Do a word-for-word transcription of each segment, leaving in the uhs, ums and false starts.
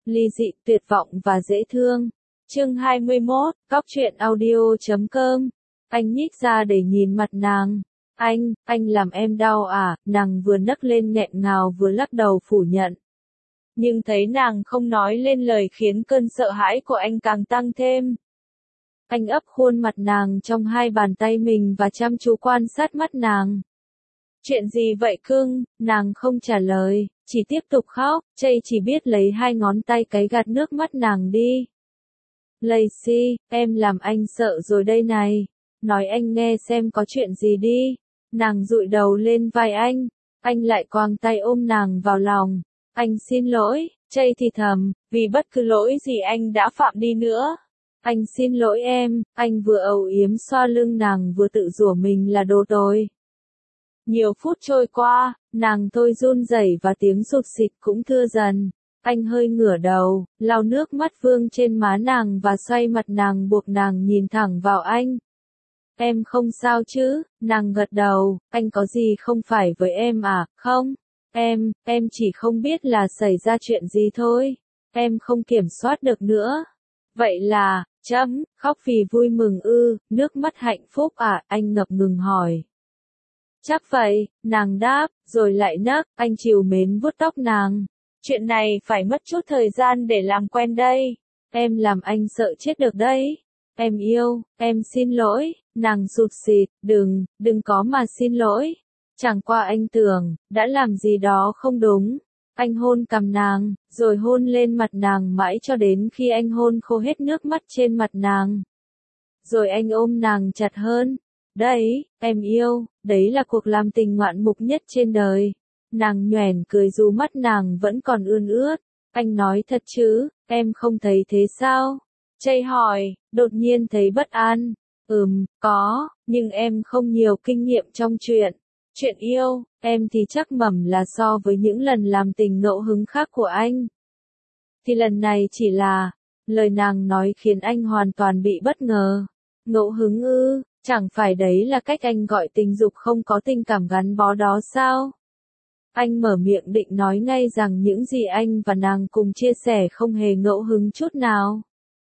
ly dị, tuyệt vọng và dễ thương. Chương hai mươi mốt, Cóc truyện audio chấm com. Anh nhích ra để nhìn mặt nàng. Anh, anh làm em đau à? Nàng vừa nấc lên nghẹn ngào vừa lắc đầu phủ nhận. Nhưng thấy nàng không nói lên lời khiến cơn sợ hãi của anh càng tăng thêm. Anh ấp khuôn mặt nàng trong hai bàn tay mình và chăm chú quan sát mắt nàng. Chuyện gì vậy cưng? Nàng không trả lời, chỉ tiếp tục khóc. Chây chỉ biết lấy hai ngón tay cái gạt nước mắt nàng đi. Lacey, em làm anh sợ rồi đây này. Nói anh nghe xem có chuyện gì đi. Nàng dụi đầu lên vai anh. Anh lại quàng tay ôm nàng vào lòng. Anh xin lỗi, Chây thì thầm, vì bất cứ lỗi gì anh đã phạm đi nữa. Anh xin lỗi em. Anh vừa âu yếm xoa lưng nàng vừa tự rủa mình là đồ tồi. Nhiều phút trôi qua, nàng thôi run rẩy và tiếng sụt sịt cũng thưa dần. Anh hơi ngửa đầu, lau nước mắt vương trên má nàng và xoay mặt nàng buộc nàng nhìn thẳng vào anh. Em không sao chứ? Nàng gật đầu. Anh có gì không phải với em à? Không. Em, em chỉ không biết là xảy ra chuyện gì thôi. Em không kiểm soát được nữa. Vậy là, chấm, khóc vì vui mừng ư, nước mắt hạnh phúc à? Anh ngập ngừng hỏi. Chắc vậy, nàng đáp, rồi lại nấc. Anh trìu mến vuốt tóc nàng. Chuyện này phải mất chút thời gian để làm quen đây. Em làm anh sợ chết được đấy. Em yêu, em xin lỗi. Nàng sụt sịt, đừng, đừng có mà xin lỗi. Chẳng qua anh tưởng, đã làm gì đó không đúng. Anh hôn cằm nàng, rồi hôn lên mặt nàng mãi cho đến khi anh hôn khô hết nước mắt trên mặt nàng. Rồi anh ôm nàng chặt hơn. Đấy, em yêu, đấy là cuộc làm tình ngoạn mục nhất trên đời. Nàng nhoẻn cười dù mắt nàng vẫn còn ươn ướt. Anh nói thật chứ, em không thấy thế sao? Chây hỏi, đột nhiên thấy bất an. Ừm, có, nhưng em không nhiều kinh nghiệm trong chuyện. Chuyện yêu, em thì chắc mẩm là so với những lần làm tình ngẫu hứng khác của anh. Thì lần này chỉ là, lời nàng nói khiến anh hoàn toàn bị bất ngờ. Ngẫu hứng ư, chẳng phải đấy là cách anh gọi tình dục không có tình cảm gắn bó đó sao? Anh mở miệng định nói ngay rằng những gì anh và nàng cùng chia sẻ không hề ngẫu hứng chút nào.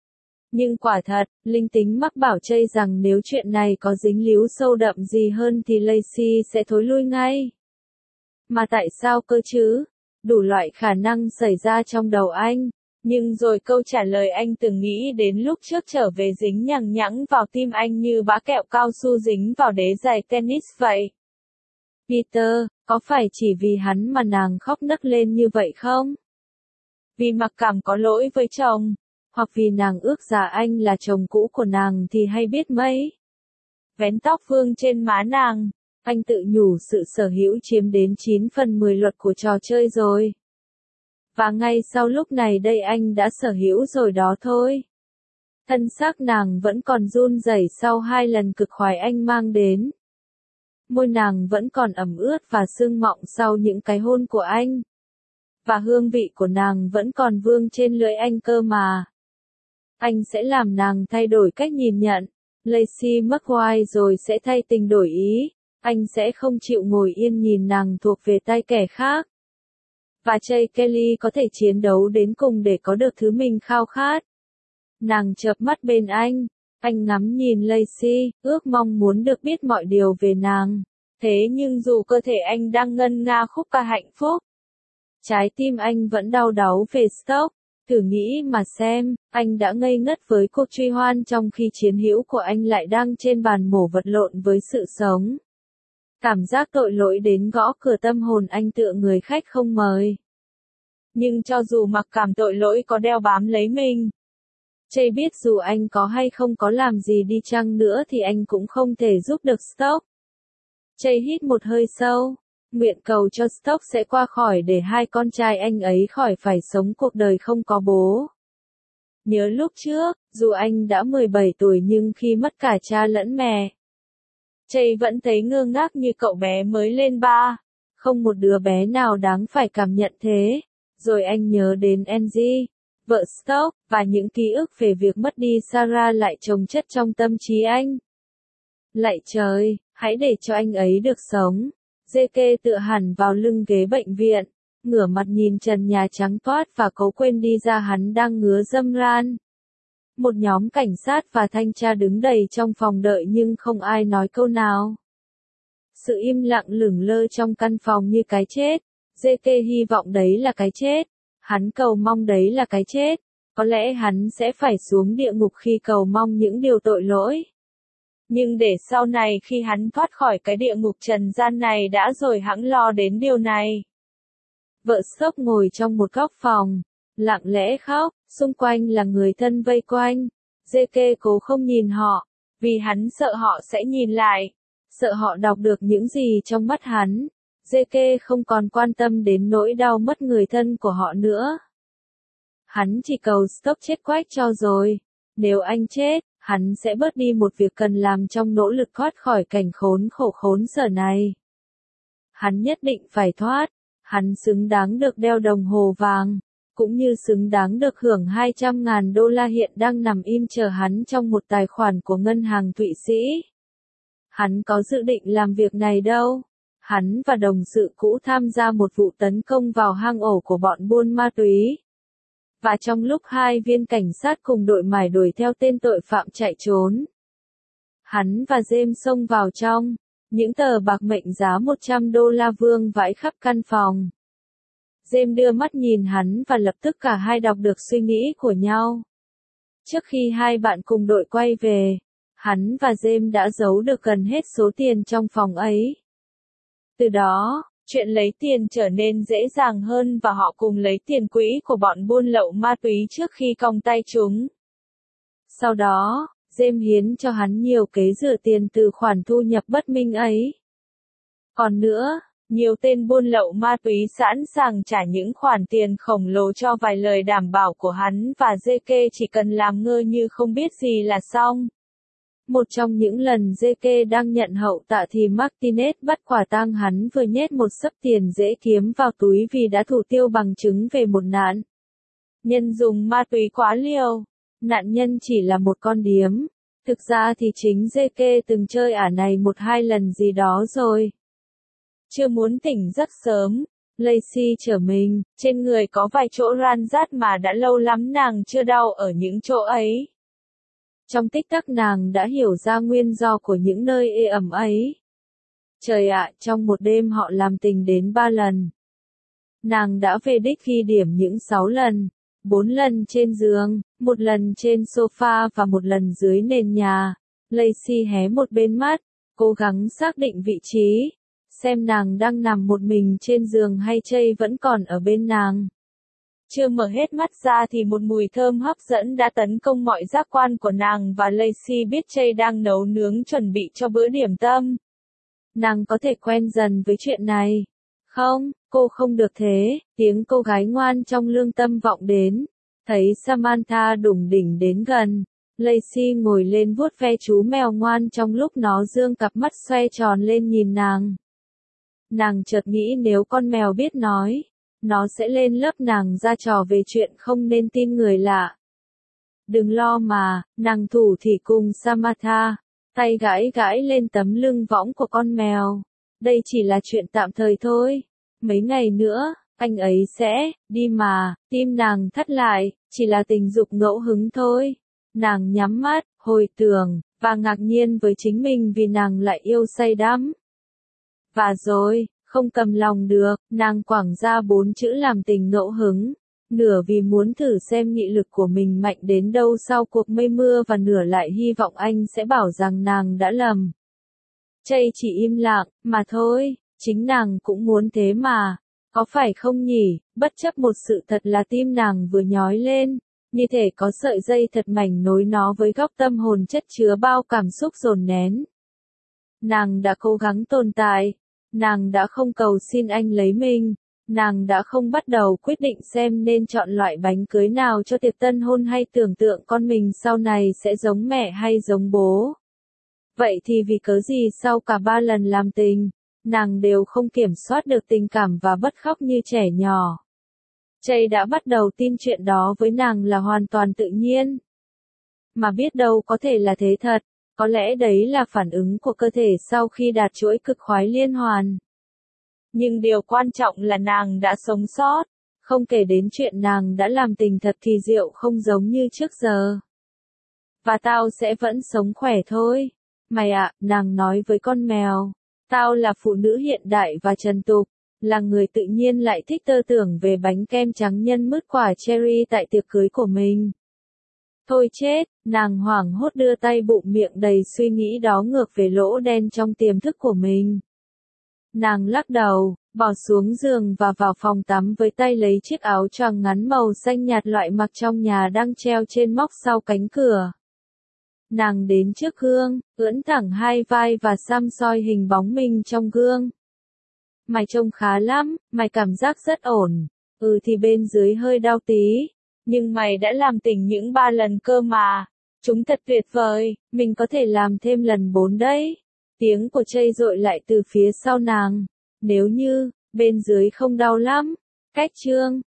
Nhưng quả thật, linh tính mắc bảo Chây rằng nếu chuyện này có dính líu sâu đậm gì hơn thì Lacey sẽ thối lui ngay. Mà tại sao cơ chứ? Đủ loại khả năng xảy ra trong đầu anh. Nhưng rồi câu trả lời anh từng nghĩ đến lúc trước trở về dính nhằng nhẵng vào tim anh như bã kẹo cao su dính vào đế giày tennis vậy. Peter, có phải chỉ vì hắn mà nàng khóc nấc lên như vậy không? Vì mặc cảm có lỗi với chồng, hoặc vì nàng ước giả anh là chồng cũ của nàng thì hay biết mấy. Vén tóc vương trên má nàng, anh tự nhủ sự sở hữu chiếm đến chín phần mười luật của trò chơi rồi. Và ngay sau lúc này đây anh đã sở hữu rồi đó thôi. Thân xác nàng vẫn còn run rẩy sau hai lần cực khoái anh mang đến. Môi nàng vẫn còn ẩm ướt và sương mọng sau những cái hôn của anh. Và hương vị của nàng vẫn còn vương trên lưỡi anh cơ mà. Anh sẽ làm nàng thay đổi cách nhìn nhận. Lacey McGuire rồi sẽ thay tình đổi ý. Anh sẽ không chịu ngồi yên nhìn nàng thuộc về tay kẻ khác. Và Chây Kelly có thể chiến đấu đến cùng để có được thứ mình khao khát. Nàng chợp mắt bên anh. Anh ngắm nhìn Lacey, ước mong muốn được biết mọi điều về nàng. Thế nhưng dù cơ thể anh đang ngân nga khúc ca hạnh phúc, trái tim anh vẫn đau đáu về Stoke. Thử nghĩ mà xem, anh đã ngây ngất với cuộc truy hoan trong khi chiến hữu của anh lại đang trên bàn mổ vật lộn với sự sống. Cảm giác tội lỗi đến gõ cửa tâm hồn anh tựa người khách không mời. Nhưng cho dù mặc cảm tội lỗi có đeo bám lấy mình, Chây biết dù anh có hay không có làm gì đi chăng nữa thì anh cũng không thể giúp được Stoke. Chây hít một hơi sâu, nguyện cầu cho Stoke sẽ qua khỏi để hai con trai anh ấy khỏi phải sống cuộc đời không có bố. Nhớ lúc trước, dù anh đã mười bảy tuổi nhưng khi mất cả cha lẫn mẹ, Chây vẫn thấy ngơ ngác như cậu bé mới lên ba. Không một đứa bé nào đáng phải cảm nhận thế. Rồi anh nhớ đến Angie, vợ Stoke, và những ký ức về việc mất đi Sarah lại chồng chất trong tâm trí anh. Lạy trời, hãy để cho anh ấy được sống. J K tựa hẳn vào lưng ghế bệnh viện. ngửa mặt nhìn trần nhà trắng toát và cố quên đi ra hắn đang ngứa dâm ran. Một nhóm cảnh sát và thanh tra đứng đầy trong phòng đợi nhưng không ai nói câu nào. Sự im lặng lửng lơ trong căn phòng như cái chết. giê ca hy vọng đấy là cái chết. Hắn cầu mong đấy là cái chết. Có lẽ hắn sẽ phải xuống địa ngục khi cầu mong những điều tội lỗi. Nhưng để sau này khi hắn thoát khỏi cái địa ngục trần gian này đã rồi hẵng lo đến điều này. Vợ Sốc ngồi trong một góc phòng, lặng lẽ khóc, xung quanh là người thân vây quanh. giê ca cố không nhìn họ, vì hắn sợ họ sẽ nhìn lại, sợ họ đọc được những gì trong mắt hắn. giê ca không còn quan tâm đến nỗi đau mất người thân của họ nữa. Hắn chỉ cầu Stock chết quách cho rồi. Nếu anh chết, hắn sẽ bớt đi một việc cần làm trong nỗ lực thoát khỏi cảnh khốn khổ khốn sở này. Hắn nhất định phải thoát. Hắn xứng đáng được đeo đồng hồ vàng, cũng như xứng đáng được hưởng hai trăm ngàn đô la hiện đang nằm im chờ hắn trong một tài khoản của ngân hàng Thụy Sĩ. Hắn có dự định làm việc này đâu. Hắn và đồng sự cũ tham gia một vụ tấn công vào hang ổ của bọn buôn ma túy. Và trong lúc hai viên cảnh sát cùng đội mải đuổi theo tên tội phạm chạy trốn, hắn và James xông vào trong. Những tờ bạc mệnh giá một trăm đô la vương vãi khắp căn phòng. James đưa mắt nhìn hắn và lập tức cả hai đọc được suy nghĩ của nhau. Trước khi hai bạn cùng đội quay về, hắn và James đã giấu được gần hết số tiền trong phòng ấy. Từ đó, chuyện lấy tiền trở nên dễ dàng hơn và họ cùng lấy tiền quỹ của bọn buôn lậu ma túy trước khi cong tay chúng. Sau đó, James hiến cho hắn nhiều kế rửa tiền từ khoản thu nhập bất minh ấy. Còn nữa, nhiều tên buôn lậu ma túy sẵn sàng trả những khoản tiền khổng lồ cho vài lời đảm bảo của hắn và giê ca chỉ cần làm ngơ như không biết gì là xong. Một trong những lần giê ca đang nhận hậu tạ thì Martinez bắt quả tang hắn vừa nhét một xấp tiền dễ kiếm vào túi vì đã thủ tiêu bằng chứng về một nạn nhân dùng ma túy quá liều. Nạn nhân chỉ là một con điếm. Thực ra thì chính giê ca từng chơi ả này một hai lần gì đó rồi. Chưa muốn tỉnh giấc sớm, Lacey trở mình, trên người có vài chỗ ran rát mà đã lâu lắm nàng chưa đau ở những chỗ ấy. Trong tích tắc nàng đã hiểu ra nguyên do của những nơi ê ẩm ấy. Trời ạ, trong một đêm họ làm tình đến ba lần. Nàng đã về đích ghi điểm những sáu lần. Bốn lần trên giường, một lần trên sofa và một lần dưới nền nhà. Lacey hé một bên mắt, cố gắng xác định vị trí, xem nàng đang nằm một mình trên giường hay Jay vẫn còn ở bên nàng. Chưa mở hết mắt ra thì một mùi thơm hấp dẫn đã tấn công mọi giác quan của nàng và Lacey biết Jay đang nấu nướng chuẩn bị cho bữa điểm tâm. Nàng có thể quen dần với chuyện này. Không, cô không được thế, tiếng cô gái ngoan trong lương tâm vọng đến. Thấy Samantha đủng đỉnh đến gần, Lacey ngồi lên vuốt ve chú mèo ngoan trong lúc nó dương cặp mắt xoe tròn lên nhìn nàng. Nàng chợt nghĩ nếu con mèo biết nói, nó sẽ lên lớp nàng ra trò về chuyện không nên tin người lạ. Đừng lo mà, nàng thủ thỉ cùng Samantha, tay gãi gãi lên tấm lưng võng của con mèo. Đây chỉ là chuyện tạm thời thôi. Mấy ngày nữa, anh ấy sẽ đi mà. Tim nàng thắt lại, chỉ là tình dục ngẫu hứng thôi. Nàng nhắm mắt, hồi tưởng, và ngạc nhiên với chính mình vì nàng lại yêu say đắm. Và rồi, không cầm lòng được, nàng quảng ra bốn chữ làm tình ngẫu hứng. Nửa vì muốn thử xem nghị lực của mình mạnh đến đâu sau cuộc mây mưa và nửa lại hy vọng anh sẽ bảo rằng nàng đã lầm. Jay chỉ im lặng, mà thôi, chính nàng cũng muốn thế mà. Có phải không nhỉ, bất chấp một sự thật là tim nàng vừa nhói lên, như thể có sợi dây thật mảnh nối nó với góc tâm hồn chất chứa bao cảm xúc dồn nén. Nàng đã cố gắng tồn tại, nàng đã không cầu xin anh lấy mình, nàng đã không bắt đầu quyết định xem nên chọn loại bánh cưới nào cho tiệc tân hôn hay tưởng tượng con mình sau này sẽ giống mẹ hay giống bố. Vậy thì vì cớ gì sau cả ba lần làm tình, nàng đều không kiểm soát được tình cảm và bật khóc như trẻ nhỏ. Jay đã bắt đầu tin chuyện đó với nàng là hoàn toàn tự nhiên. Mà biết đâu có thể là thế thật, có lẽ đấy là phản ứng của cơ thể sau khi đạt chuỗi cực khoái liên hoàn. Nhưng điều quan trọng là nàng đã sống sót. Không kể đến chuyện nàng đã làm tình thật kỳ diệu không giống như trước giờ. Và tao sẽ vẫn sống khỏe thôi. Mày ạ, nàng nói với con mèo. Tao là phụ nữ hiện đại và trần tục. Là người tự nhiên lại thích tơ tưởng về bánh kem trắng nhân mứt quả cherry tại tiệc cưới của mình. Thôi chết, nàng hoảng hốt đưa tay bụng miệng đầy suy nghĩ đó ngược về lỗ đen trong tiềm thức của mình. Nàng lắc đầu, bỏ xuống giường và vào phòng tắm với tay lấy chiếc áo choàng ngắn màu xanh nhạt loại mặc trong nhà đang treo trên móc sau cánh cửa. Nàng đến trước gương, ưỡn thẳng hai vai và xăm soi hình bóng mình trong gương. Mày trông khá lắm, mày cảm giác rất ổn. Ừ thì bên dưới hơi đau tí. Nhưng mày đã làm tỉnh những ba lần cơ mà. Chúng thật tuyệt vời, mình có thể làm thêm lần bốn đấy. Tiếng của Chây dội lại từ phía sau nàng. Nếu như, bên dưới không đau lắm. Cách chương